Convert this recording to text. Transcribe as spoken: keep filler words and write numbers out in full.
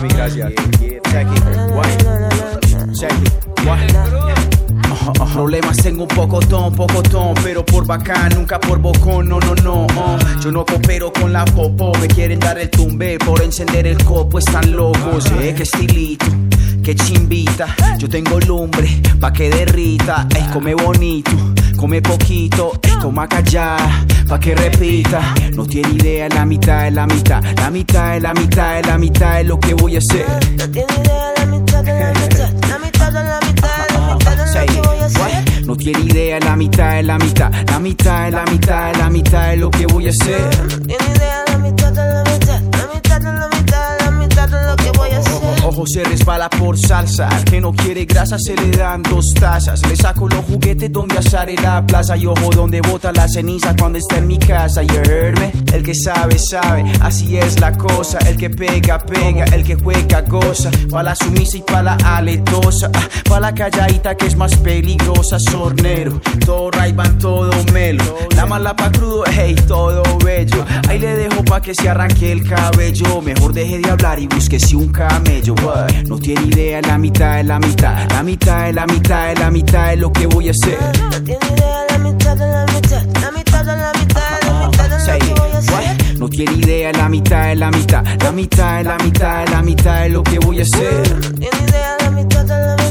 mami, gracias. Check it, what? Check it, what? Uh, uh, problemas tengo un pocotón, pocotón, pero por bacán, nunca por bocón, no, no, no. Uh, yo no coopero con la popo, me quieren dar el tumbe por encender el copo, están locos, eh, qué estilito. Que chimbita, yo tengo lumbre pa' que derrita, ey, come bonito, come poquito, ey, toma callada pa' que repita. No tiene idea, la mitad es la mitad, la mitad es la mitad, es la mitad es lo que voy a hacer. No tiene idea, la mitad de la mitad, la mitad de la mitad, la mitad de lo que voy a hacer. No tiene idea, la mitad es la mitad, la mitad es la mitad, es la mitad es lo que voy a hacer. No tiene idea, la mitad de la mitad, la mitad de la mitad, la mitad de lo que voy a hacer. Ojo se resbala por salsa, al que no quiere grasa se le dan dos tazas. Le saco los juguetes donde asar en la plaza y ojo donde bota la ceniza cuando está en mi casa. You heard me? El que sabe, sabe, así es la cosa. El que pega, pega, el que juega, goza. Pa' la sumisa y pa' la aletosa, ah, pa' la calladita que es más peligrosa. Sornero, todo Ray-Ban, todo melo. La mala pa' crudo, hey, todo bello. Ahí le dejo pa' que se arranque el cabello. Mejor deje de hablar y búsquese un camello. What? No tiene idea, la mitad es la mitad, la mitad es la mitad, es la mitad es lo que voy a hacer. No tiene idea, la mitad de la mitad, la mitad de la mitad, la mitad de lo que voy a hacer. No tiene idea, la mitad es la mitad, la mitad es la mitad, es la mitad es lo que voy a hacer. No tiene idea, la mitad de la mitad.